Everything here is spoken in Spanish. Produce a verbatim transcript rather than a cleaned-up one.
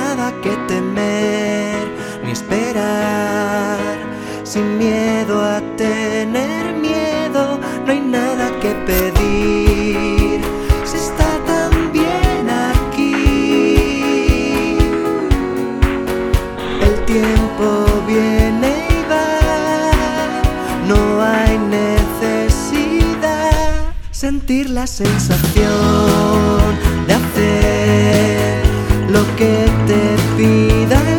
nada que temer ni esperar. Sin miedo a tener miedo, no hay nada que pedir. Se está tan bien aquí. El tiempo viene y va, no hay necesidad. Sentir la sensación de hacer lo que te pida